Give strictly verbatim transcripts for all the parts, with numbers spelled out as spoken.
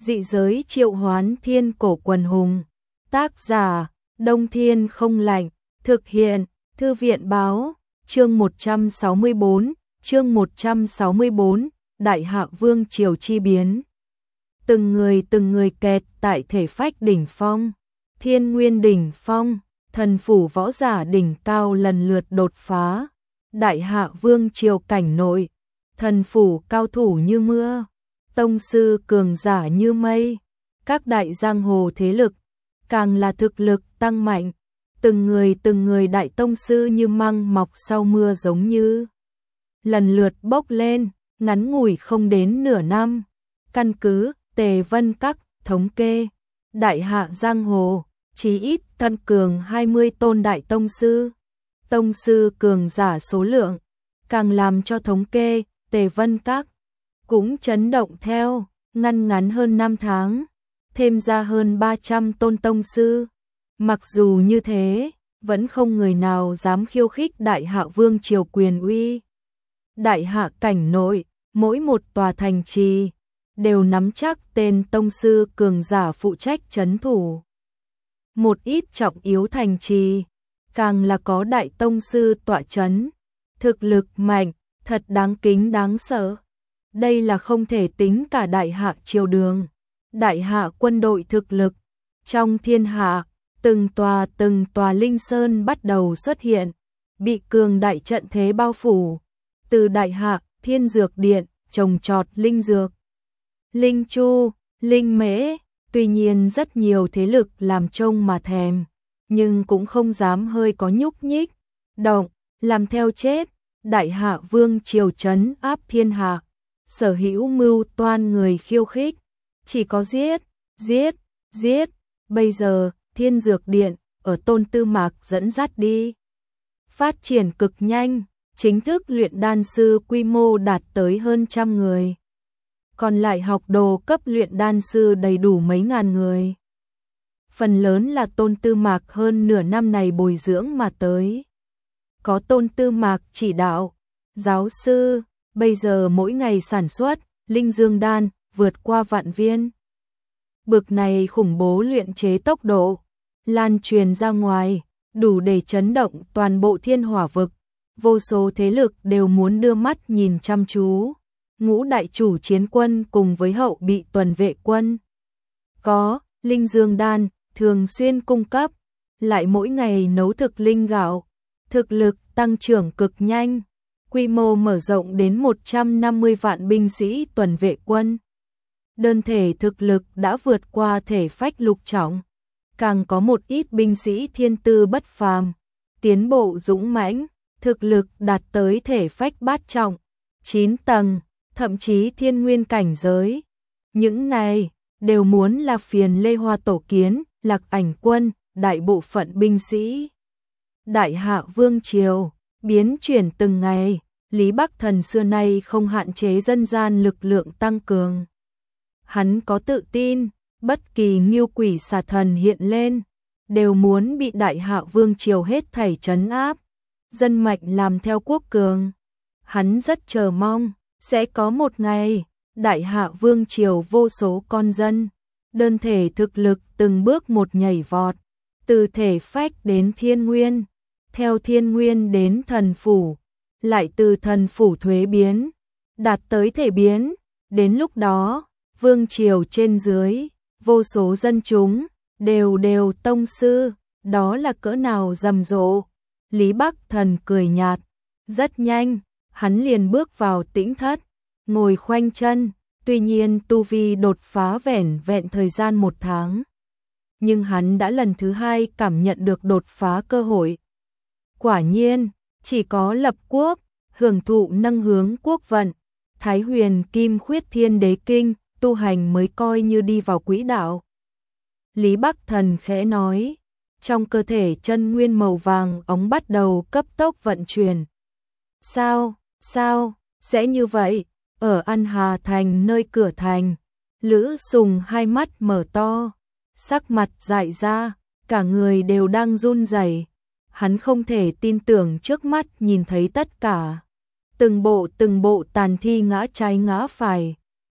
Dị giới triệu hoán thiên cổ quần hùng. Tác giả, Đông Thiên không lạnh. Thực hiện, Thư viện báo. Chương một trăm sáu mươi bốn, chương một trăm sáu mươi bốn, Đại Hạ Vương triều chi biến. Từng người từng người kẹt tại thể phách đỉnh phong. Thiên Nguyên đỉnh phong, thần phủ võ giả đỉnh cao lần lượt đột phá. Đại Hạ Vương triều cảnh nội, thần phủ cao thủ như mưa, tông sư cường giả như mây. Các đại giang hồ thế lực càng là thực lực tăng mạnh, từng người từng người đại tông sư như măng mọc sau mưa giống như lần lượt bốc lên, ngắn ngủi không đến nửa năm. Căn cứ Tề Vân Các thống kê, Đại Hạ giang hồ chí ít tăng cường hai mươi tôn đại tông sư. Tông sư cường giả số lượng càng làm cho thống kê Tề Vân Các cũng chấn động theo. Ngăn ngắn hơn năm tháng, thêm ra hơn ba trăm tôn tông sư. Mặc dù như thế, vẫn không người nào dám khiêu khích Đại Hạ Vương triều quyền uy. Đại Hạ cảnh nội, mỗi một tòa thành trì đều nắm chắc tên tông sư cường giả phụ trách trấn thủ. Một ít trọng yếu thành trì, càng là có đại tông sư tọa trấn. Thực lực mạnh, thật đáng kính đáng sợ. Đây là không thể tính cả Đại Hạ triều đường, Đại Hạ quân đội thực lực. Trong thiên hạ, từng tòa từng tòa linh sơn bắt đầu xuất hiện, bị cường đại trận thế bao phủ. Từ Đại Hạ, Thiên Dược Điện, trồng trọt linh dược, linh chu, linh mễ. Tuy nhiên rất nhiều thế lực làm trông mà thèm, nhưng cũng không dám hơi có nhúc nhích, động, làm theo chết. Đại Hạ Vương triều trấn áp thiên hạ, sở hữu mưu toan người khiêu khích, chỉ có giết, giết, giết. Bây giờ, Thiên Dược Điện, ở Tôn Tư Mạc dẫn dắt đi, phát triển cực nhanh, chính thức luyện đan sư quy mô đạt tới hơn trăm người. Còn lại học đồ cấp luyện đan sư đầy đủ mấy ngàn người. Phần lớn là Tôn Tư Mạc hơn nửa năm này bồi dưỡng mà tới. Có Tôn Tư Mạc chỉ đạo, giáo sư, bây giờ mỗi ngày sản xuất linh dương đan vượt qua vạn viên. Bực này khủng bố luyện chế tốc độ, lan truyền ra ngoài, đủ để chấn động toàn bộ thiên hỏa vực. Vô số thế lực đều muốn đưa mắt nhìn chăm chú. Ngũ đại chủ chiến quân cùng với hậu bị tuần vệ quân có linh dương đan thường xuyên cung cấp, lại mỗi ngày nấu thực linh gạo, thực lực tăng trưởng cực nhanh, quy mô mở rộng đến một trăm năm mươi vạn binh sĩ tuần vệ quân. Đơn thể thực lực đã vượt qua thể phách lục trọng, càng có một ít binh sĩ thiên tư bất phàm, tiến bộ dũng mãnh, thực lực đạt tới thể phách bát trọng, chín tầng, thậm chí thiên nguyên cảnh giới. Những này đều muốn là phiền Lê Hoa tổ kiến, Lạc Ảnh quân, đại bộ phận binh sĩ. Đại Hạ Vương triều biến chuyển từng ngày, Lý Bắc Thần xưa nay không hạn chế dân gian lực lượng tăng cường. Hắn có tự tin, bất kỳ nghiêu quỷ xà thần hiện lên, đều muốn bị Đại Hạ Vương triều hết thảy trấn áp. Dân mạnh làm theo quốc cường. Hắn rất chờ mong, sẽ có một ngày, Đại Hạ Vương triều vô số con dân, đơn thể thực lực từng bước một nhảy vọt, từ thể phách đến thiên nguyên, theo thiên nguyên đến thần phủ, lại từ thần phủ thuế biến, đạt tới thể biến. Đến lúc đó, vương triều trên dưới, vô số dân chúng, đều đều tông sư, đó là cỡ nào rầm rộ. Lý Bắc Thần cười nhạt, rất nhanh, hắn liền bước vào tĩnh thất, ngồi khoanh chân. Tuy nhiên tu vi đột phá vẻn vẹn thời gian một tháng, nhưng hắn đã lần thứ hai cảm nhận được đột phá cơ hội. Quả nhiên, chỉ có lập quốc, hưởng thụ nâng hướng quốc vận, Thái Huyền Kim Khuyết Thiên Đế Kinh, tu hành mới coi như đi vào quỹ đạo. Lý Bắc Thần khẽ nói, trong cơ thể chân nguyên màu vàng ống bắt đầu cấp tốc vận chuyển. Sao, sao, sẽ như vậy? Ở An Hà Thành nơi cửa thành, Lữ Sùng hai mắt mở to, sắc mặt dại ra, cả người đều đang run rẩy. Hắn không thể tin tưởng trước mắt nhìn thấy tất cả. Từng bộ từng bộ tàn thi ngã trái ngã phải,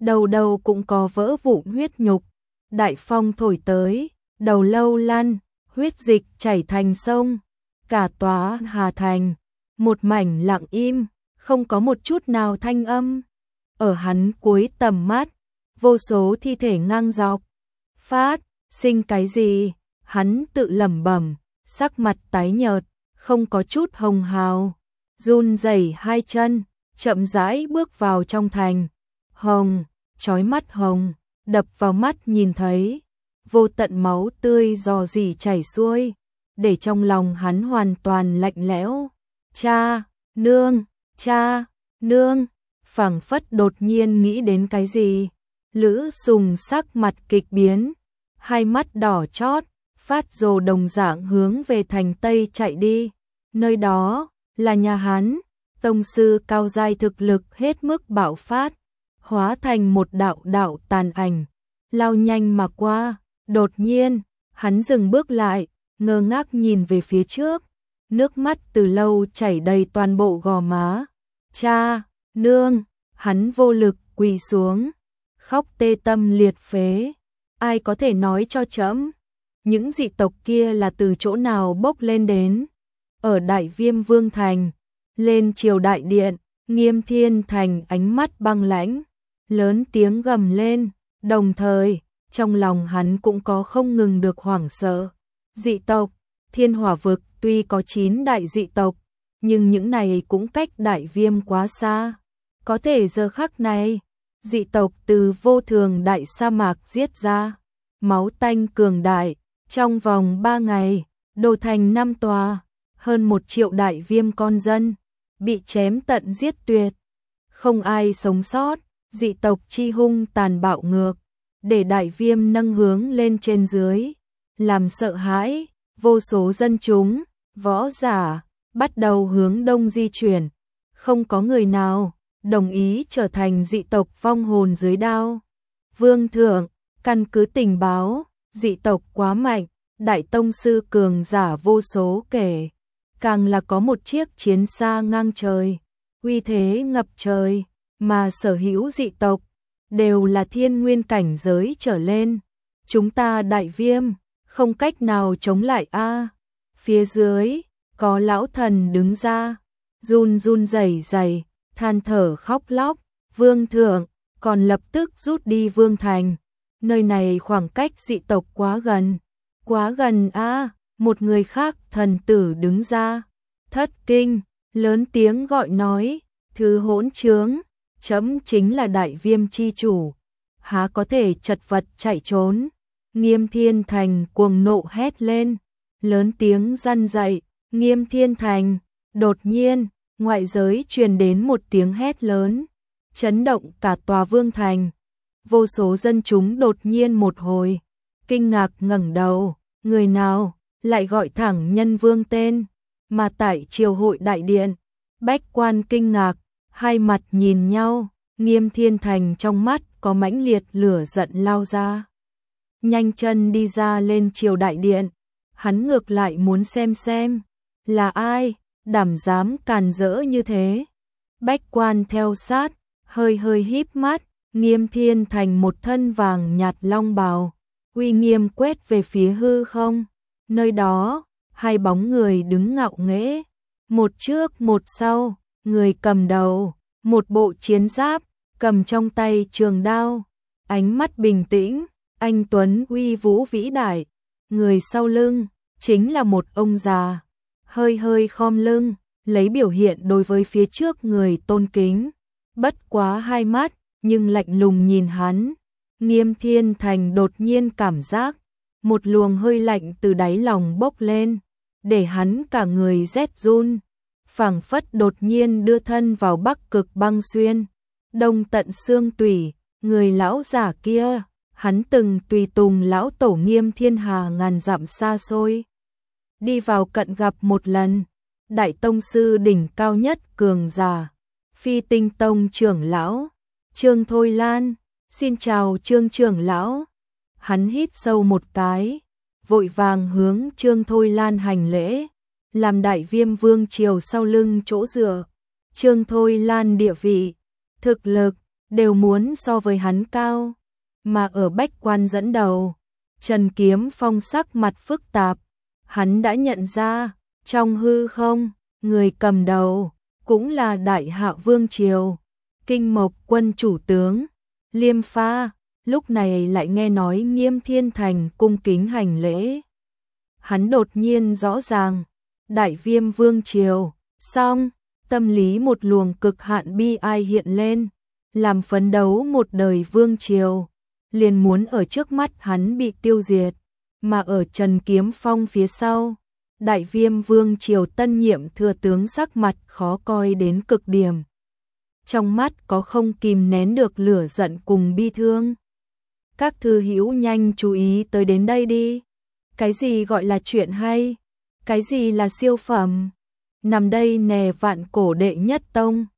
đầu đầu cũng có vỡ vụn huyết nhục. Đại phong thổi tới, đầu lâu lăn, huyết dịch chảy thành sông. Cả tòa Hà Thành, một mảnh lặng im, không có một chút nào thanh âm. Ở hắn cuối tầm mắt, vô số thi thể ngang dọc. Phát sinh cái gì? Hắn tự lẩm bẩm, sắc mặt tái nhợt, không có chút hồng hào, run rẩy hai chân, chậm rãi bước vào trong thành. Hồng, chói mắt hồng, đập vào mắt nhìn thấy, vô tận máu tươi rò rỉ chảy xuôi, để trong lòng hắn hoàn toàn lạnh lẽo. Cha, nương, cha, nương, phảng phất đột nhiên nghĩ đến cái gì. Lữ Sùng sắc mặt kịch biến, hai mắt đỏ chót, phát rồ đồng dạng hướng về thành Tây chạy đi. Nơi đó là nhà hắn, tông sư cao giai thực lực hết mức bạo phát, hóa thành một đạo đạo tàn ảnh, lao nhanh mà qua. Đột nhiên, hắn dừng bước lại, ngơ ngác nhìn về phía trước, nước mắt từ lâu chảy đầy toàn bộ gò má. Cha, nương, hắn vô lực quỳ xuống, khóc tê tâm liệt phế. Ai có thể nói cho trẫm, những dị tộc kia là từ chỗ nào bốc lên đến? Ở Đại Viêm Vương Thành, lên triều đại điện, Nghiêm Thiên Thành ánh mắt băng lãnh, lớn tiếng gầm lên, đồng thời, trong lòng hắn cũng có không ngừng được hoảng sợ. Dị tộc, Thiên Hỏa vực tuy có chín đại dị tộc, nhưng những này cũng cách Đại Viêm quá xa. Có thể giờ khắc này, dị tộc từ vô thường đại sa mạc giết ra, máu tanh cường đại, trong vòng ba ngày, đổ thành năm tòa, hơn một triệu Đại Viêm con dân, bị chém tận giết tuyệt. Không ai sống sót, dị tộc chi hung tàn bạo ngược, để Đại Viêm nâng hướng lên trên dưới, làm sợ hãi, vô số dân chúng, võ giả, bắt đầu hướng đông di chuyển. Không có người nào đồng ý trở thành dị tộc vong hồn dưới đao. Vương thượng, căn cứ tình báo, dị tộc quá mạnh, đại tông sư cường giả vô số kể, càng là có một chiếc chiến xa ngang trời, uy thế ngập trời, mà sở hữu dị tộc đều là thiên nguyên cảnh giới trở lên. Chúng ta Đại Viêm không cách nào chống lại a. Phía dưới có lão thần đứng ra, run run rẩy rẩy, than thở khóc lóc. Vương thượng, còn lập tức rút đi Vương Thành. Nơi này khoảng cách dị tộc quá gần, quá gần a. Một người khác thần tử đứng ra, thất kinh, lớn tiếng gọi nói, thứ hỗn trướng, chấm chính là Đại Viêm chi chủ, há có thể chật vật chạy trốn. Nghiêm Thiên Thành cuồng nộ hét lên, lớn tiếng răn dạy. Nghiêm Thiên Thành, đột nhiên, ngoại giới truyền đến một tiếng hét lớn, chấn động cả tòa Vương Thành. Vô số dân chúng đột nhiên một hồi, kinh ngạc ngẩng đầu, người nào lại gọi thẳng nhân vương tên, mà tại triều hội đại điện, bách quan kinh ngạc, hai mặt nhìn nhau. Nghiêm Thiên Thành trong mắt có mãnh liệt lửa giận lao ra, nhanh chân đi ra lên triều đại điện. Hắn ngược lại muốn xem xem là ai đảm dám càn rỡ như thế. Bách quan theo sát, hơi hơi híp mắt. Nghiêm Thiên Thành một thân vàng nhạt long bào, uy nghiêm quét về phía hư không. Nơi đó, hai bóng người đứng ngạo nghễ, một trước một sau, người cầm đầu, một bộ chiến giáp, cầm trong tay trường đao, ánh mắt bình tĩnh, anh tuấn uy vũ vĩ đại. Người sau lưng chính là một ông già, hơi hơi khom lưng, lấy biểu hiện đối với phía trước người tôn kính. Bất quá hai mắt, nhưng lạnh lùng nhìn hắn. Nghiêm Thiên Thành đột nhiên cảm giác một luồng hơi lạnh từ đáy lòng bốc lên, để hắn cả người rét run, phảng phất đột nhiên đưa thân vào Bắc Cực băng xuyên, Đông tận xương tủy. Người lão giả kia, hắn từng tùy tùng lão tổ Nghiêm Thiên Hà ngàn dặm xa xôi, đi vào cận gặp một lần, đại tông sư đỉnh cao nhất cường giả, Phi Tinh Tông trưởng lão Trương Thôi Lan. Xin chào Trương trưởng lão. Hắn hít sâu một cái, vội vàng hướng Trương Thôi Lan hành lễ, làm Đại Viêm vương triều sau lưng chỗ dựa. Trương Thôi Lan địa vị, thực lực đều muốn so với hắn cao, mà ở bách quan dẫn đầu, Trần Kiếm Phong sắc mặt phức tạp, hắn đã nhận ra, trong hư không, người cầm đầu, cũng là Đại Hạ Vương Triều, Kinh Mộc quân chủ tướng, Liêm Pha, lúc này lại nghe nói Nghiêm Thiên Thành cung kính hành lễ. Hắn đột nhiên rõ ràng, Đại Viêm Vương Triều, xong, tâm lý một luồng cực hạn bi ai hiện lên, làm phấn đấu một đời Vương Triều, liền muốn ở trước mắt hắn bị tiêu diệt, mà ở Trần Kiếm Phong phía sau, Đại Viêm Vương Triều tân nhiệm thừa tướng sắc mặt khó coi đến cực điểm. Trong mắt có không kìm nén được lửa giận cùng bi thương. Các thư hữu nhanh chú ý tới đến đây đi. Cái gì gọi là chuyện hay? Cái gì là siêu phẩm? Nằm đây nè vạn cổ đệ nhất tông,